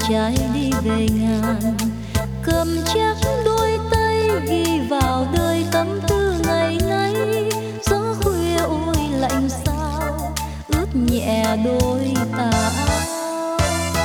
trai đi về ngàn, cầm chắc đôi tay ghi vào đời tâm tư ngày nay. Gió khuya ôi lạnh sao ướt nhẹ đôi tà áo.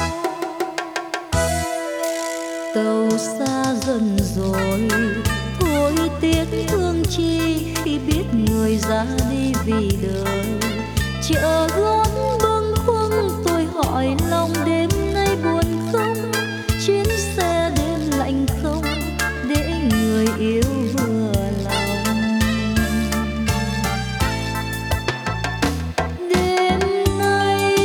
Tàu xa dần rồi thôi tiếc thương chi, khi biết người ra đi vì đời. Chợ gót bâng khuâng tôi hỏi lòng đêm nay buồn không, chuyến xe đêm lạnh không để người yêu vừa lòng. Đêm nay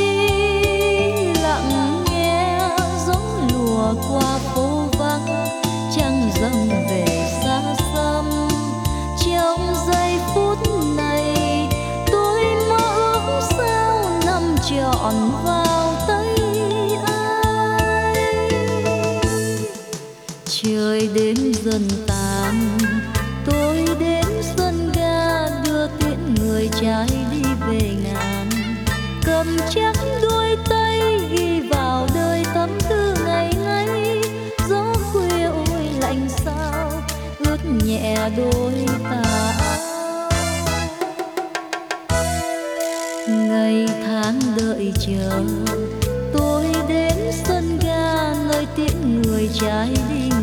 lặng nghe gió lùa qua phố vắng, trăng dâng về xa xăm. Trong giây phút này tôi mơ ước sao nằm trọn vào tay ai. Trời đêm dần tàn tôi đến sân ga đưa tiễn người trai đi về ngàn, cầm chắc đôi tay ghi vào đời tâm tư ngày nay. Gió khuya ôi lạnh sao ướt nhẹ đôi tà áo. Ngày tháng đợi chờ tôi đến sân ga nơi tiễn người trai đi